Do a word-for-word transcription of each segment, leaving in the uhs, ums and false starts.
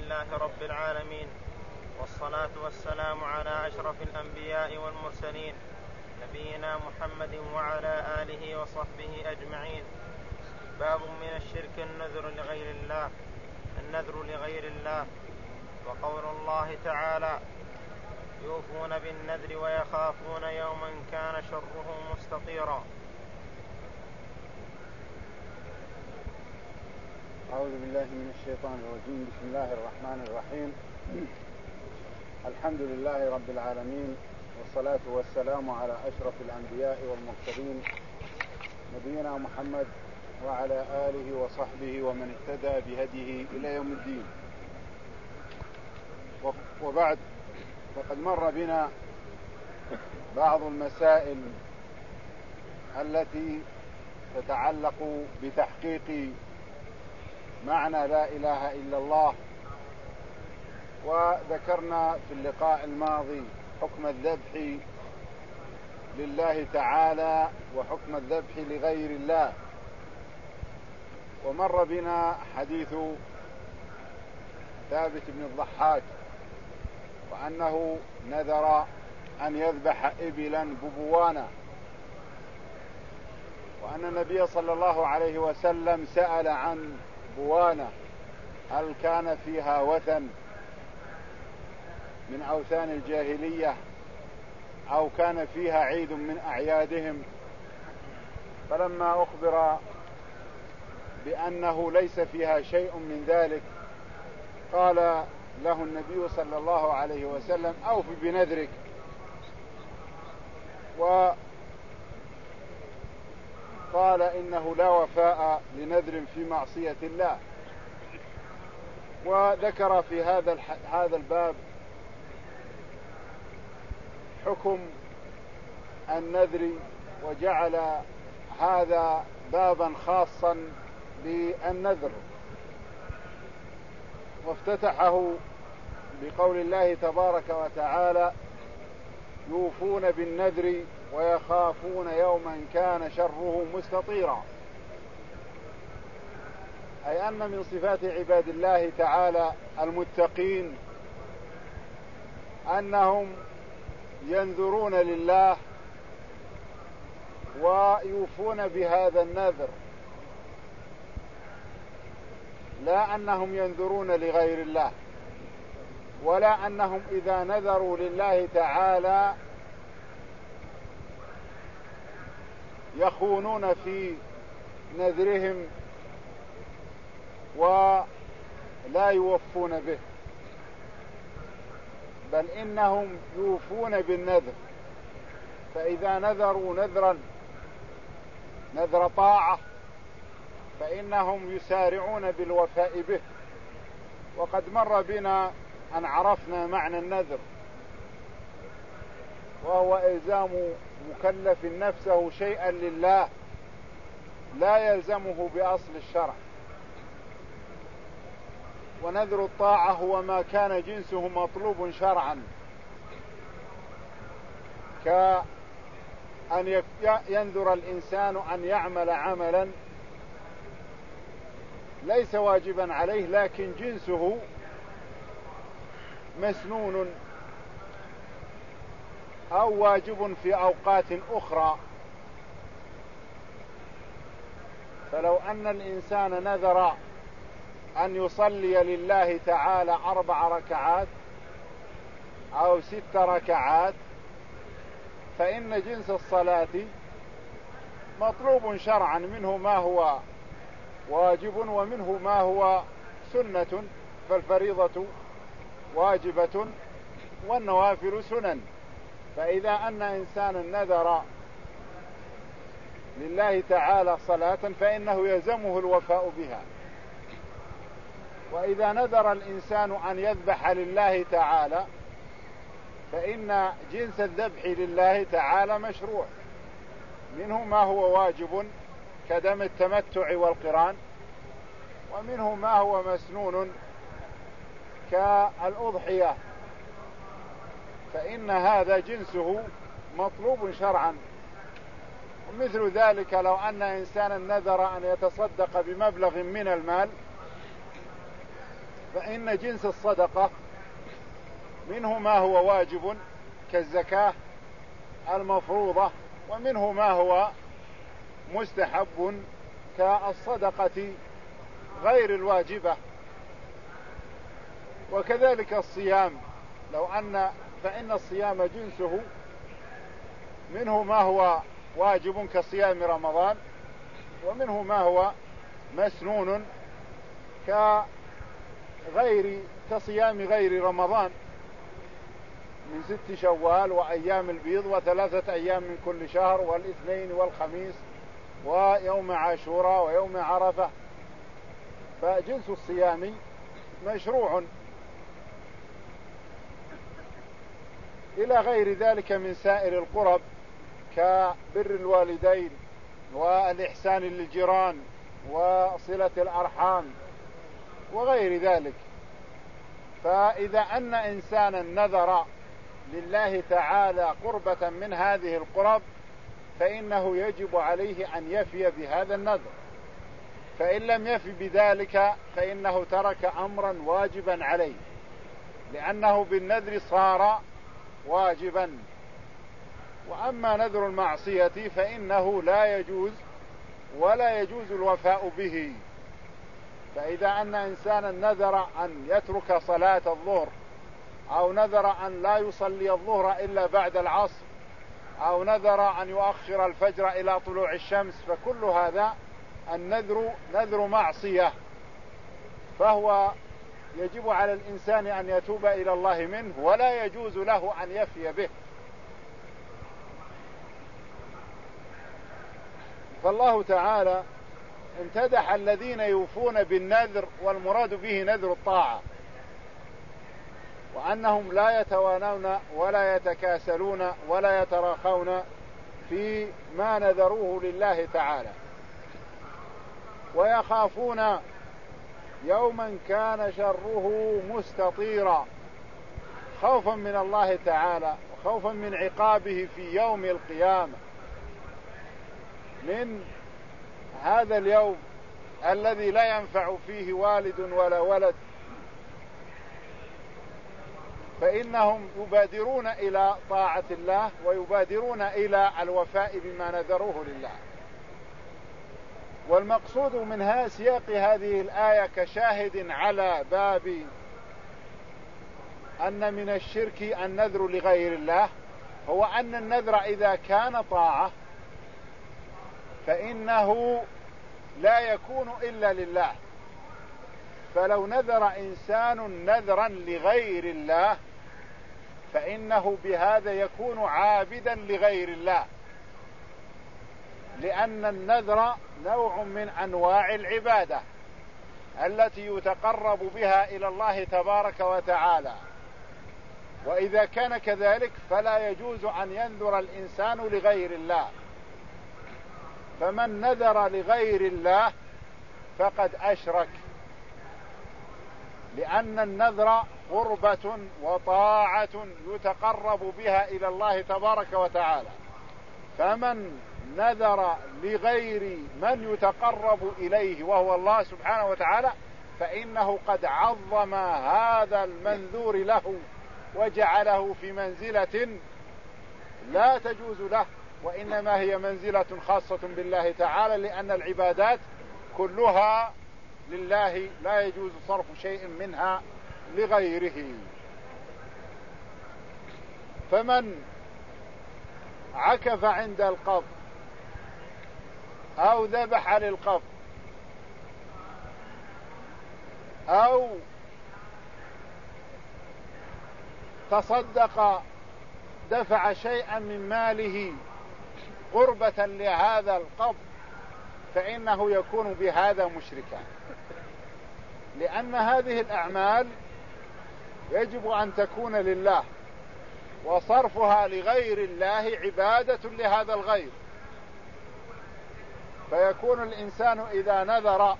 لله رب العالمين، والصلاة والسلام على أشرف الأنبياء والمرسلين، نبينا محمد وعلى آله وصحبه أجمعين. باب من الشرك النذر لغير الله النذر لغير الله. وقول الله تعالى: يوفون بالنذر ويخافون يوما كان شره مستطيرا. أعوذ بالله من الشيطان الرجيم. بسم الله الرحمن الرحيم. الحمد لله رب العالمين، والصلاة والسلام على أشرف الأنبياء والمرسلين، نبينا محمد وعلى آله وصحبه ومن اهتدى بهديه إلى يوم الدين. وبعد، فقد مر بنا بعض المسائل التي تتعلق بتحقيق معنى لا إله إلا الله، وذكرنا في اللقاء الماضي حكم الذبح لله تعالى وحكم الذبح لغير الله. ومر بنا حديث ثابت بن الضحاك، وأنه نذر أن يذبح إبلا ببوانا، وأن النبي صلى الله عليه وسلم سأل عن بوانا هل كان فيها وثن من أوثان الجاهلية أو كان فيها عيد من أعيادهم، فلما أخبر بأنه ليس فيها شيء من ذلك قال له النبي صلى الله عليه وسلم: أوف بنذرك. وقال إنه لا وفاء لنذر في معصية الله. وذكر في هذا هذا الباب حكم النذر، وجعل هذا بابا خاصا بالنذر، وافتتحه بقول الله تبارك وتعالى: يوفون بالنذر ويخافون يوما كان شره مستطيرا. أي أن من صفات عباد الله تعالى المتقين أنهم ينذرون لله ويوفون بهذا النذر، لا أنهم ينذرون لغير الله، ولا أنهم إذا نذروا لله تعالى يخونون في نذرهم ولا يوفون به، بل إنهم يوفون بالنذر. فإذا نذروا نذرا نذر طاعة فإنهم يسارعون بالوفاء به. وقد مر بنا أن عرفنا معنى النذر، وهو إلزام مكلف نفسه شيئا لله لا يلزمه بأصل الشرع. ونذر الطاعة هو ما كان جنسه مطلوب شرعا، كأن ينذر الإنسان أن يعمل عملا ليس واجبا عليه لكن جنسه مسنون أو واجب في أوقات أخرى. فلو أن الإنسان نذر أن يصلي لله تعالى أربع ركعات أو ست ركعات، فإن جنس الصلاة مطلوب شرعا، منه ما هو واجب ومنه ما هو سنة، فالفريضة واجبة والنوافل سنن. فإذا أن إنسانا نذر لله تعالى صلاة فإنه يلزمه الوفاء بها. وإذا نذر الإنسان أن يذبح لله تعالى فإن جنس الذبح لله تعالى مشروع، منه ما هو واجب كدم التمتع والقران، ومنه ما هو مسنون كالأضحية، فإن هذا جنسه مطلوب شرعا. ومثل ذلك لو أن إنسانا نذر أن يتصدق بمبلغ من المال فإن جنس الصدقة منه ما هو واجب كالزكاة المفروضة، ومنه ما هو مستحب كالصدقة غير الواجبة. وكذلك الصيام، لو أن فإن الصيام جنسه منه ما هو واجب كصيام رمضان، ومنه ما هو مسنون كغير كصيام غير رمضان من ست شوال وأيام البيض وثلاثة أيام من كل شهر والاثنين والخميس ويوم عاشوراء ويوم عرفة. فجنس الصيام مشروع إلى غير ذلك من سائر القرب كبر الوالدين والإحسان للجيران وصلة الأرحام وغير ذلك. فإذا أن إنسانا نذر لله تعالى قربة من هذه القرب فإنه يجب عليه أن يفي بهذا النذر، فإن لم يفي بذلك فإنه ترك أمرا واجبا عليه، لأنه بالنذر صار واجبا. وأما نذر المعصية فإنه لا يجوز ولا يجوز الوفاء به. فإذا أن إنسانا نذر أن يترك صلاة الظهر، أو نذر أن لا يصلي الظهر إلا بعد العصر، أو نذر أن يؤخر الفجر إلى طلوع الشمس، فكل هذا النذر نذر معصية، فهو يجب على الإنسان أن يتوب إلى الله منه، ولا يجوز له أن يفي به. فالله تعالى امتدح الذين يوفون بالنذر، والمراد به نذر الطاعة، وأنهم لا يتوانون ولا يتكاسلون ولا يتراخون في ما نذروه لله تعالى، ويخافون يوما كان شره مستطيرا، خوفا من الله تعالى وخوفا من عقابه في يوم القيامة، من هذا اليوم الذي لا ينفع فيه والد ولا ولد. فإنهم يبادرون إلى طاعة الله ويبادرون إلى الوفاء بما نذروه لله. والمقصود منها سياق هذه الآية كشاهد على باب أن من الشرك النذر لغير الله، هو أن النذر إذا كان طاعة فإنه لا يكون إلا لله. فلو نذر إنسان نذرا لغير الله فإنه بهذا يكون عابدا لغير الله، لأن النذر نوع من أنواع العبادة التي يتقرب بها إلى الله تبارك وتعالى. وإذا كان كذلك فلا يجوز أن ينذر الإنسان لغير الله. فمن نذر لغير الله فقد أشرك، لأن النذر قربة وطاعة يتقرب بها إلى الله تبارك وتعالى. فمن نذر لغير من يتقرب إليه وهو الله سبحانه وتعالى فإنه قد عظم هذا المنذور له وجعله في منزلة لا تجوز له، وإنما هي منزلة خاصة بالله تعالى، لأن العبادات كلها لله لا يجوز صرف شيء منها لغيره. فمن عكف عند القبض أو ذبح للقبض أو تصدق دفع شيئا من ماله قربة لهذا القبض فإنه يكون بهذا مشركا، لأن هذه الأعمال يجب أن تكون لله، وصرفها لغير الله عبادة لهذا الغير. فيكون الإنسان إذا نذر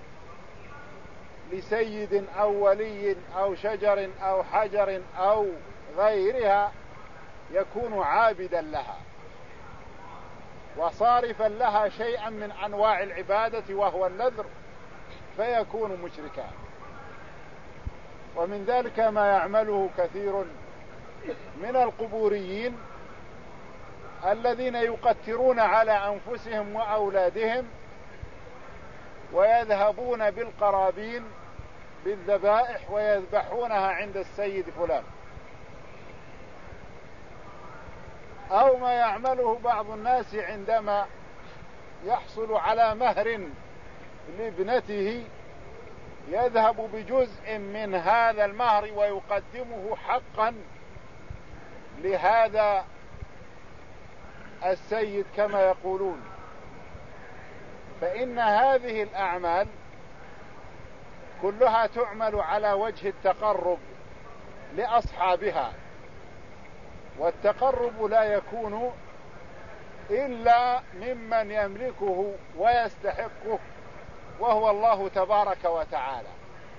لسيد أو ولي أو شجر أو حجر أو غيرها يكون عابدا لها وصارفا لها شيئا من أنواع العبادة وهو النذر، فيكون مشركا. ومن ذلك ما يعمله كثير من القبوريين الذين يقترون على أنفسهم وأولادهم ويذهبون بالقرابين بالذبائح ويذبحونها عند السيد فلان، أو ما يعمله بعض الناس عندما يحصل على مهر لابنته يذهب بجزء من هذا المهر ويقدمه حقا لهذا السيد كما يقولون. فإن هذه الأعمال كلها تعمل على وجه التقرب لأصحابها، والتقرب لا يكون إلا ممن يملكه ويستحقه وهو الله تبارك وتعالى.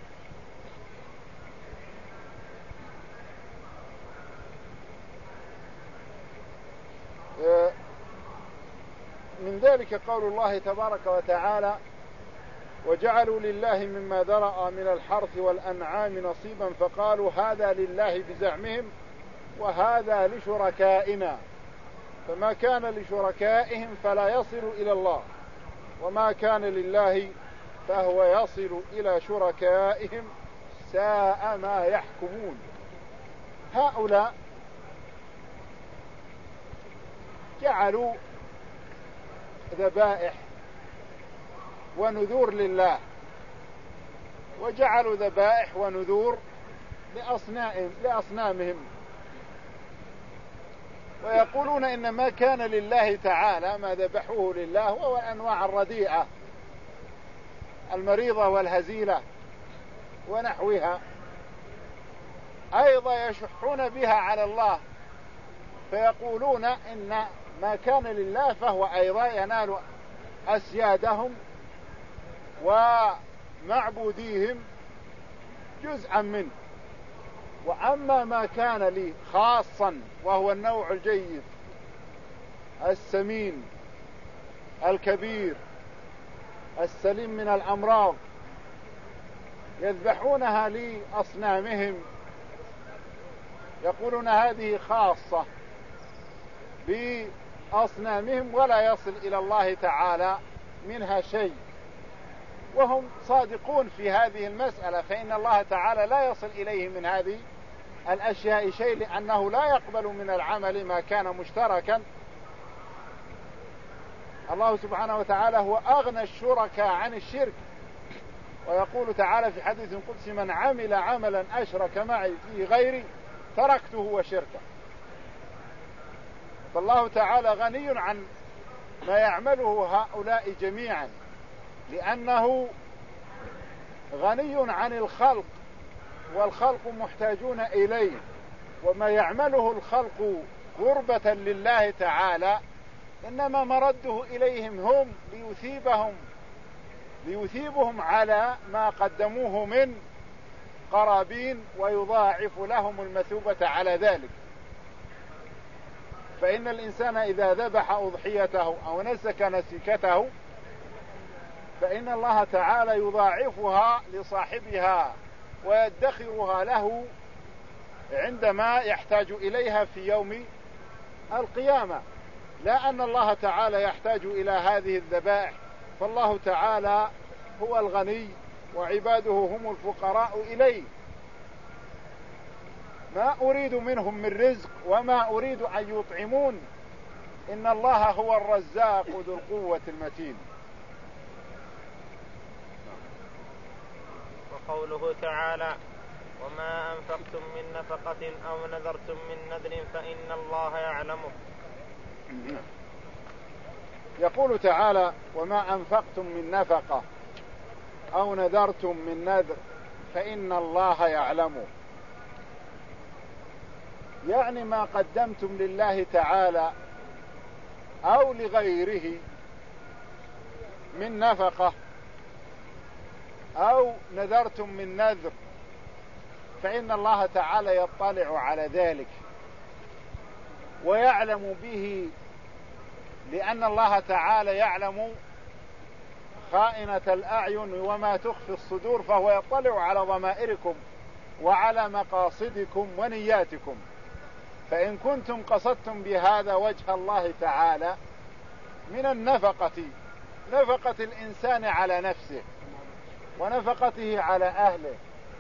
من ذلك قول الله تبارك وتعالى: وجعلوا لله مما ذرأ من الحرث والأنعام نصيبا فقالوا هذا لله بزعمهم وهذا لشركائنا، فما كان لشركائهم فلا يصل إلى الله وما كان لله فهو يصل إلى شركائهم ساء ما يحكمون. هؤلاء جعلوا ذبائح ونذور لله، وجعلوا ذبائح ونذور لأصنامهم، ويقولون إن ما كان لله تعالى ما ذبحوه لله وهو أنواع الرديئة المريضة والهزيلة ونحوها، أيضا يشحون بها على الله، فيقولون إن ما كان لله فهو أيضا ينال أسيادهم ومعبوديهم جزءا منه، وأما ما كان لي خاصا وهو النوع الجيد السمين الكبير السليم من الأمراض يذبحونها لأصنامهم، يقولون هذه خاصة بأصنامهم ولا يصل إلى الله تعالى منها شيء، وهم صادقون في هذه المسألة، فإن الله تعالى لا يصل إليه من هذه الأشياء شيء، لأنه لا يقبل من العمل ما كان مشتركا. الله سبحانه وتعالى هو أغنى الشركاء عن الشرك، ويقول تعالى في حديث قدسي: من عمل عملا أشرك معي فيه غيري تركته وشركه. فالله تعالى غني عن ما يعمله هؤلاء جميعا، لأنه غني عن الخلق والخلق محتاجون إليه، وما يعمله الخلق قربة لله تعالى إنما مرده إليهم هم ليثيبهم ليثيبهم على ما قدموه من قرابين ويضاعف لهم المثوبة على ذلك. فإن الإنسان إذا ذبح أضحيته أو نسك نسكته فإن الله تعالى يضاعفها لصاحبها ويدخرها له عندما يحتاج إليها في يوم القيامة، لا أن الله تعالى يحتاج إلى هذه الذبائح، فالله تعالى هو الغني وعباده هم الفقراء إليه. ما أريد منهم من رزق وما أريد أن يطعمون، إن الله هو الرزاق ذو القوة المتين. وقوله تعالى: وما أنفقتم من نفقة أو نذرتم من نذر فإن الله يعلمه. يقول تعالى: وما أنفقتم من نفقة أو نذرتم من نذر فإن الله يعلمه، يعني ما قدمتم لله تعالى أو لغيره من نفقة أو نذرتم من نذر فإن الله تعالى يطلع على ذلك ويعلم به، لأن الله تعالى يعلم خائنة الأعين وما تخفي الصدور، فهو يطلع على ضمائركم وعلى مقاصدكم ونياتكم. فإن كنتم قصدتم بهذا وجه الله تعالى من النفقة، نفقة الإنسان على نفسه ونفقته على أهله،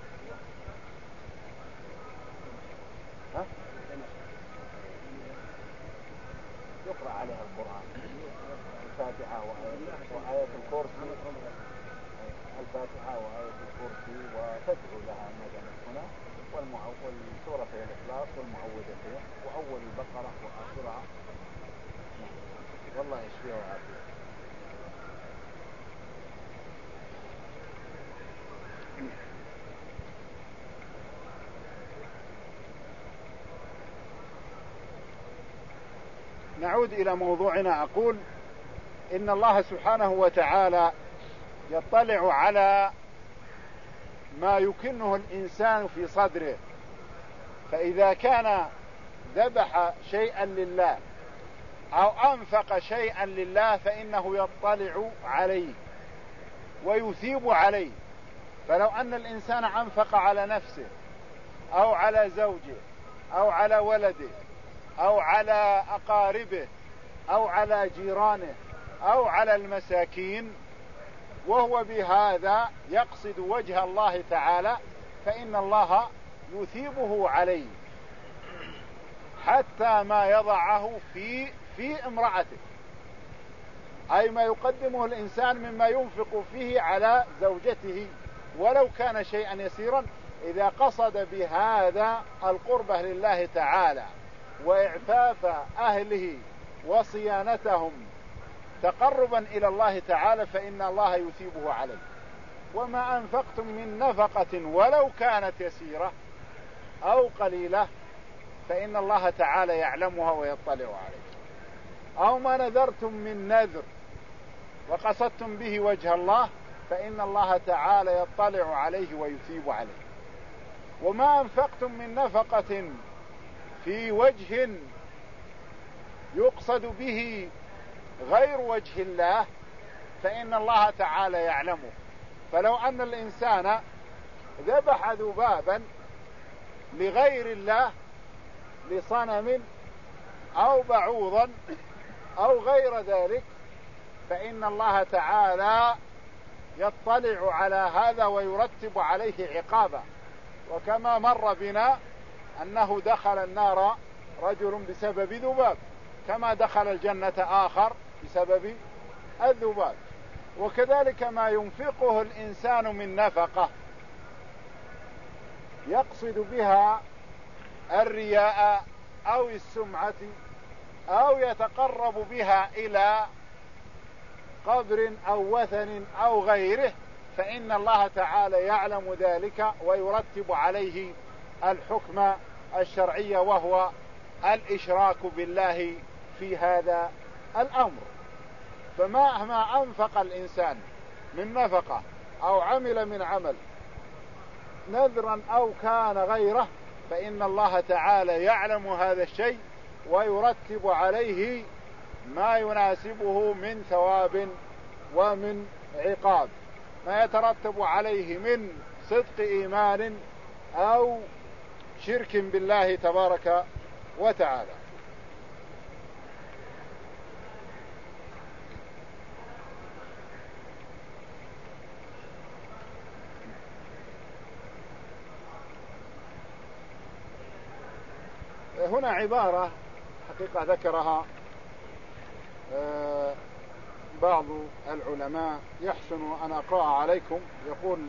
ها؟ يقرأ عليها القرآن، الفاتحة وآية الكرسي، الفاتحة وآية الكرسي، وتدعو لها مثلا هنا، والسورة الإخلاص والمعوذتين وأول البقرة وآخرها. والله يشفيه ويعافيه. نعود إلى موضوعنا. أقول إن الله سبحانه وتعالى يطلع على ما يكنه الإنسان في صدره، فإذا كان ذبح شيئا لله أو أنفق شيئا لله فإنه يطلع عليه ويثيب عليه. فلو أن الإنسان أنفق على نفسه أو على زوجه أو على ولده أو على أقاربه أو على جيرانه أو على المساكين وهو بهذا يقصد وجه الله تعالى، فإن الله يثيبه عليه حتى ما يضعه في في امرأته، أي ما يقدمه الإنسان مما ينفق فيه على زوجته ولو كان شيئا يسيرا، إذا قصد بهذا القربة لله تعالى وإعفاف أهله وصيانتهم تقربا إلى الله تعالى فإن الله يثيبه عليه. وما أنفقتم من نفقة ولو كانت يسيرة أو قليلة فإن الله تعالى يعلمها ويطلع عليه. أو ما نذرتم من نذر وقصدتم به وجه الله فإن الله تعالى يطلع عليه ويثيب عليه. وما أنفقتم من نفقة في وجه يقصد به غير وجه الله فإن الله تعالى يعلمه. فلو أن الإنسان ذبح ذبابا لغير الله، لصنم أو بعوضا أو غير ذلك، فإن الله تعالى يطلع على هذا ويرتب عليه عقابا. وكما مر بنا أنه دخل النار رجل بسبب ذباب، كما دخل الجنة آخر بسبب الذباب. وكذلك ما ينفقه الإنسان من نفقة يقصد بها الرياء أو السمعة أو يتقرب بها إلى قبر أو وثن أو غيره، فإن الله تعالى يعلم ذلك ويرتب عليه الحكم الشرعي وهو الإشراك بالله في هذا الأمر. فمهما أنفق الإنسان من نفقة أو عمل من عمل نذرا أو كان غيره فإن الله تعالى يعلم هذا الشيء ويرتب عليه ما يناسبه من ثواب ومن عقاب، ما يترتب عليه من صدق إيمان أو شرك بالله تبارك وتعالى. هنا عبارة حقيقة ذكرها بعض العلماء يحسن أن أقرأ عليكم. يقول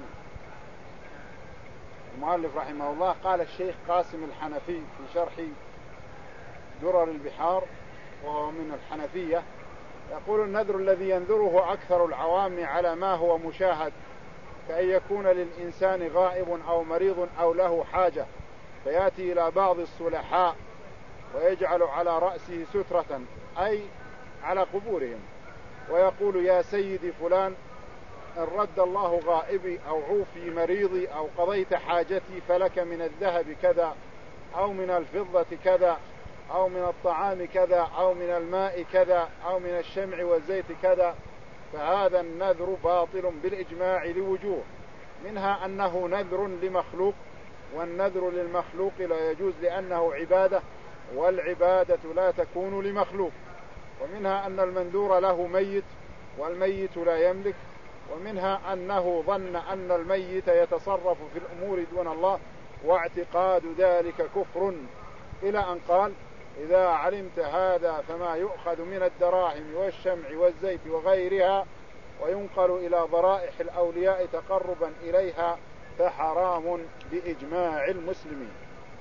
المؤلف رحمه الله: قال الشيخ قاسم الحنفي في شرح درر البحار وهو من الحنفية، يقول: النذر الذي ينذره أكثر العوام على ما هو مشاهد، كأن يكون للإنسان غائب أو مريض أو له حاجة فيأتي إلى بعض الصلحاء ويجعل على رأسه سترة أي على قبورهم ويقول: يا سيدي فلان، إن رد الله غائبي أو عوفي مريضي أو قضيت حاجتي فلك من الذهب كذا أو من الفضة كذا أو من الطعام كذا أو من الماء كذا أو من الشمع والزيت كذا. فهذا النذر باطل بالإجماع لوجوه، منها أنه نذر لمخلوق والنذر للمخلوق لا يجوز لأنه عبادة، والعبادة لا تكون لمخلوق. ومنها أن المنذور له ميت والميت لا يملك، ومنها أنه ظن أن الميت يتصرف في الأمور دون الله، واعتقاد ذلك كفر، إلى أن قال: إذا علمت هذا فما يؤخذ من الدراهم والشمع والزيت وغيرها وينقل إلى ضرائح الأولياء تقربا إليها فحرام بإجماع المسلمين.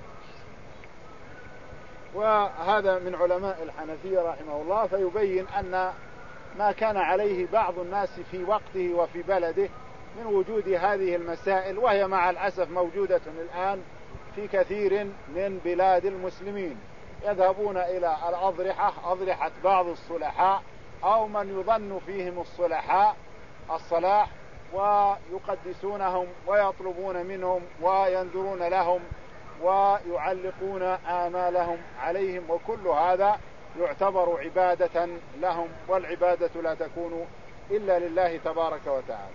وهذا من علماء الحنفية رحمه الله، فيبين أن ما كان عليه بعض الناس في وقته وفي بلده من وجود هذه المسائل، وهي مع الأسف موجودة الآن في كثير من بلاد المسلمين، يذهبون إلى الأضرحة، أضرحة بعض الصلحاء أو من يظن فيهم الصلحاء الصلاح، ويقدسونهم ويطلبون منهم وينذرون لهم ويعلقون آمالهم عليهم، وكل هذا يعتبر عبادة لهم، والعبادة لا تكون إلا لله تبارك وتعالى.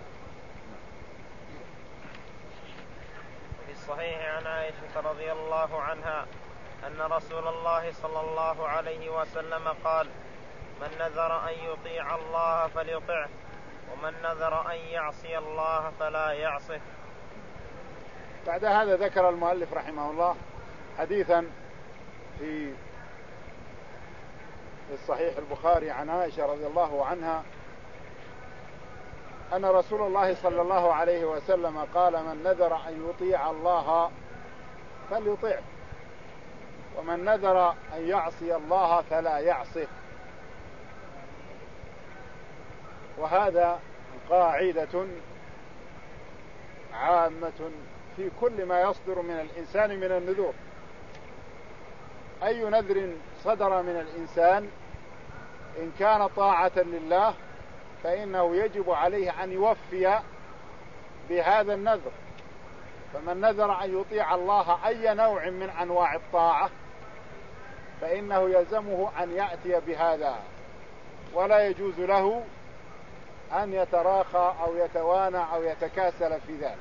في الصحيح عن عائشة رضي الله عنها أن رسول الله صلى الله عليه وسلم قال: من نذر أن يطيع الله فليطعه، ومن نذر أن يعصي الله فلا يعصه. بعد هذا ذكر المؤلف رحمه الله حديثا في الصحيح البخاري عن عائشة رضي الله عنها أن رسول الله صلى الله عليه وسلم قال: من نذر أن يطيع الله فليطعه، ومن نذر أن يعصي الله فلا يعصه. وهذا قاعدة عامة في كل ما يصدر من الإنسان من النذور. أي نذر صدر من الإنسان إن كان طاعة لله فإنه يجب عليه أن يوفي بهذا النذر. فمن نذر أن يطيع الله أي نوع من أنواع الطاعة فإنه يلزمه أن يأتي بهذا، ولا يجوز له أن يتراخى أو يتوانى أو يتكاسل في ذلك،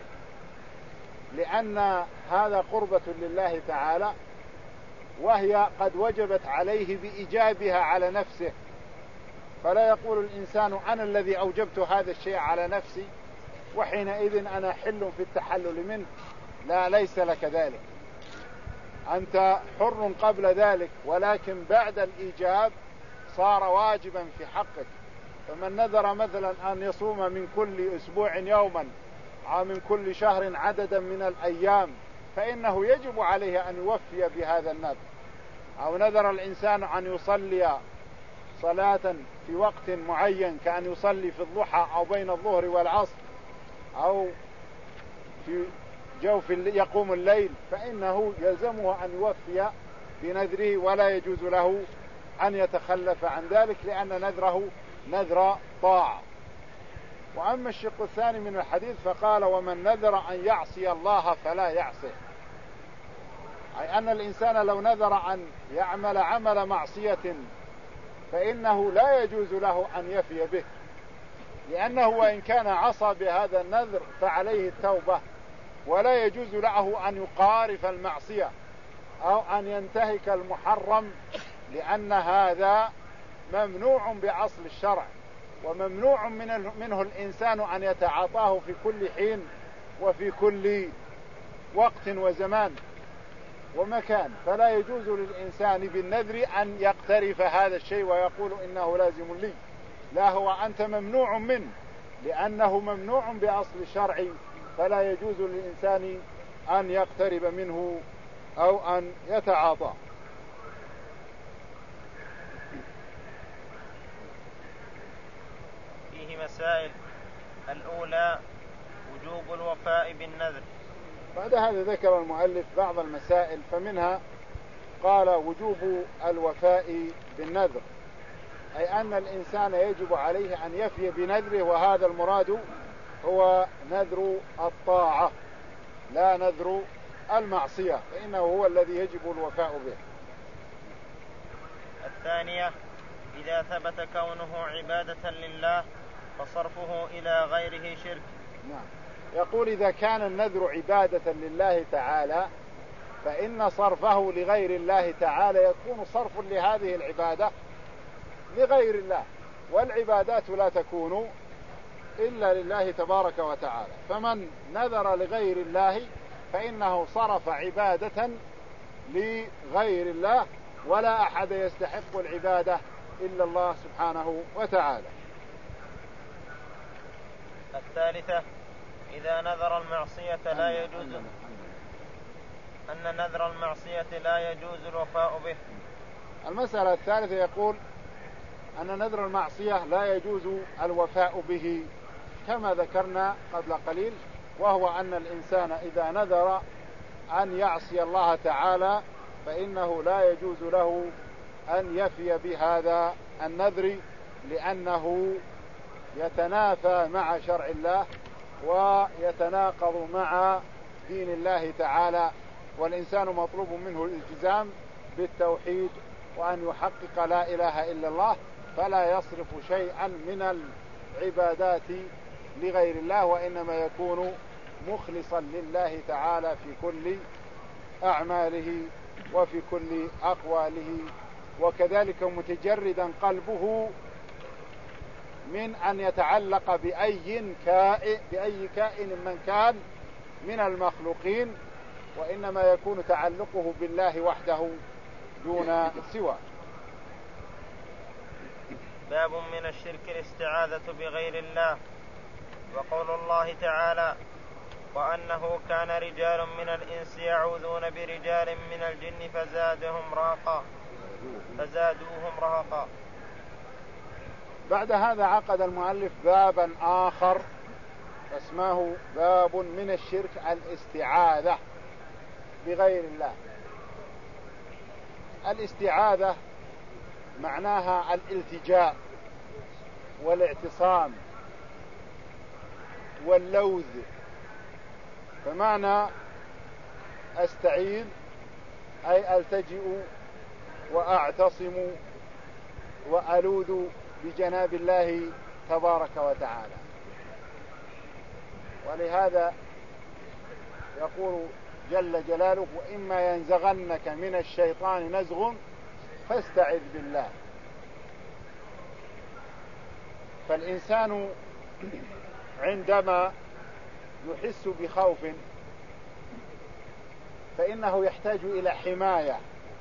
لأن هذا قربة لله تعالى، وهي قد وجبت عليه بإيجابها على نفسه. فلا يقول الإنسان: أنا الذي أوجبت هذا الشيء على نفسي وحينئذ أنا حل في التحلل منه. لا، ليس لك ذلك، أنت حر قبل ذلك، ولكن بعد الإيجاب صار واجبا في حقك. فمن نذر مثلا أن يصوم من كل أسبوع يوما أو من كل شهر عددا من الأيام فإنه يجب عليه أن يوفي بهذا النذر. أو نذر الإنسان أن يصلي صلاة في وقت معين كأن يصلي في الضحى أو بين الظهر والعصر أو في جوف يقوم الليل، فإنه يلزمه أن يوفي بنذره، ولا يجوز له أن يتخلف عن ذلك، لأن نذره نذر طاعة. وأما الشق الثاني من الحديث فقال: ومن نذر أن يعصي الله فلا يعصيه، أي أن الإنسان لو نذر أن يعمل عمل معصية فإنه لا يجوز له أن يفي به، لأنه وإن كان عصى بهذا النذر فعليه التوبة، ولا يجوز له أن يقارف المعصية أو أن ينتهك المحرم، لأن هذا ممنوع بأصل الشرع، وممنوع منه الإنسان أن يتعاطاه في كل حين وفي كل وقت وزمان ومكان. فلا يجوز للإنسان بالنذر أن يقترف هذا الشيء ويقول إنه لازم لي، لا، هو أنت ممنوع منه لأنه ممنوع بأصل الشرع، فلا يجوز للإنسان أن يقترب منه أو أن يتعاطاه. فيه مسائل. الأولى: وجوب الوفاء بالنذر. بعد هذا ذكر المؤلف بعض المسائل، فمنها قال: وجوب الوفاء بالنذر، أي أن الإنسان يجب عليه أن يفي بنذره، وهذا المراد هو نذر الطاعة لا نذر المعصية، فإنه هو الذي يجب الوفاء به. الثانية: إذا ثبت كونه عبادة لله فصرفه إلى غيره شرك. نعم. يقول إذا كان النذر عبادة لله تعالى فإن صرفه لغير الله تعالى يكون صرف لهذه العبادة لغير الله، والعبادات لا تكون إلا لله تبارك وتعالى. فمن نذر لغير الله فإنه صرف عبادة لغير الله، ولا أحد يستحق العبادة إلا الله سبحانه وتعالى. الثالثة إذا نذر المعصية لا يجوز أن نذر المعصية لا يجوز الوفاء به. المسألة الثالثة يقول أن نذر المعصية لا يجوز الوفاء به كما ذكرنا قبل قليل، وهو أن الإنسان إذا نذر أن يعصي الله تعالى فإنه لا يجوز له أن يفي بهذا النذر، لأنه يتنافى مع شرع الله ويتناقض مع دين الله تعالى، والإنسان مطلوب منه الالتزام بالتوحيد وأن يحقق لا إله إلا الله، فلا يصرف شيئا من العبادات لغير الله، وإنما يكون مخلصا لله تعالى في كل أعماله وفي كل أقواله، وكذلك متجردا قلبه من أن يتعلق بأي كائن, بأي كائن من كان من المخلوقين، وإنما يكون تعلقه بالله وحده دون سواه. باب من الشرك الاستعاذة بغير الله. وقول الله تعالى: وأنه كان رجال من الإنس يعوذون برجال من الجن فزادهم رهقا فزادوهم رهقا. بعد هذا عقد المؤلف بابا آخر اسمه باب من الشرك الاستعاذة بغير الله. الاستعاذة معناها الالتجاء والاعتصام واللوذ، فمعنى استعيذ أي التجئ وأعتصم وألوذ بجناب الله تبارك وتعالى. ولهذا يقول جل جلاله: وإما ينزغنك من الشيطان نزغ فاستعذ بالله. فالإنسان عندما يحس بخوف فإنه يحتاج إلى حماية،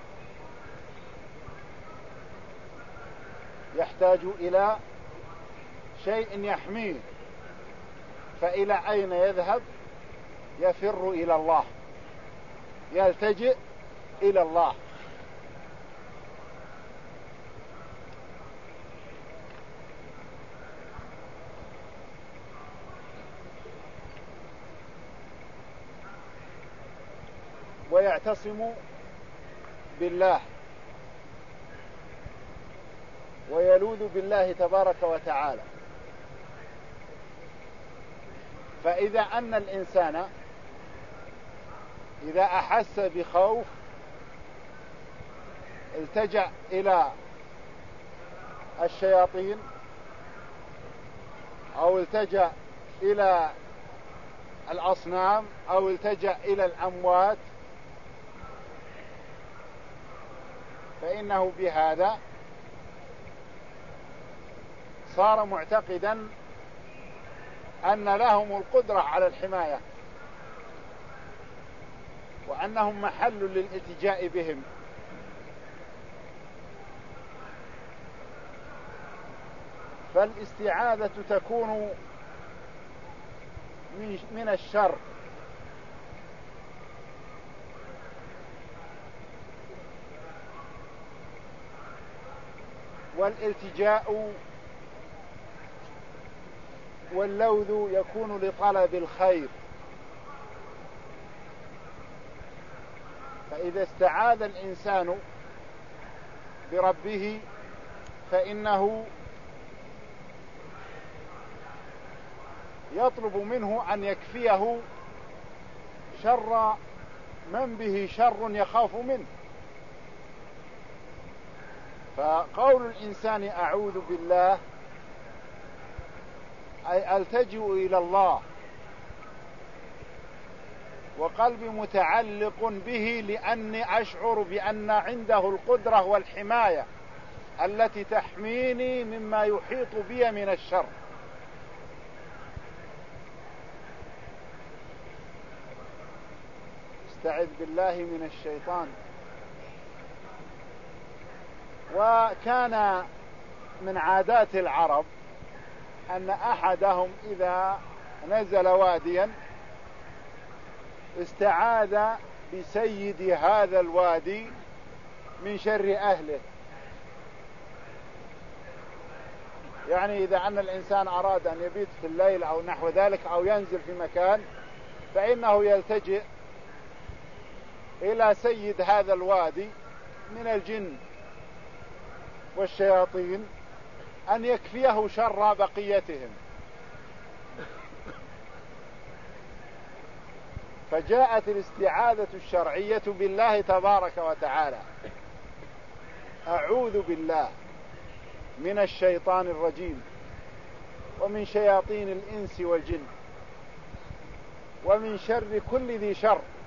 يحتاج إلى شيء يحميه، فإلى أين يذهب؟ يفر إلى الله، يلتجئ إلى الله. ويعتصم بالله ويلوذ بالله تبارك وتعالى. فإذا أن الإنسان إذا أحس بخوف التجأ إلى الشياطين أو التجأ إلى الأصنام أو التجأ إلى الأموات، فإنه بهذا صار معتقدا أن لهم القدرة على الحماية وأنهم محل للالتجاء بهم. فالاستعاذة تكون من الشر، والالتجاء واللوذ يكون لطلب الخير. فإذا استعاذ الإنسان بربه فإنه يطلب منه أن يكفيه شر من به شر يخاف منه. فقول الإنسان أعوذ بالله أي ألتجئ إلى الله وقلبي متعلق به لأني أشعر بأن عنده القدرة والحماية التي تحميني مما يحيط بي من الشر. استعذ بالله من الشيطان. وكان من عادات العرب أن أحدهم إذا نزل واديا استعاذ بسيد هذا الوادي من شر أهله. يعني إذا أن الإنسان أراد أن يبيت في الليل أو نحو ذلك أو ينزل في مكان فإنه يلتجئ إلى سيد هذا الوادي من الجن والشياطين أن يكفيه شر بقيتهم. فجاءت الاستعاذة الشرعية بالله تبارك وتعالى: أعوذ بالله من الشيطان الرجيم ومن شياطين الإنس والجن ومن شر كل ذي شر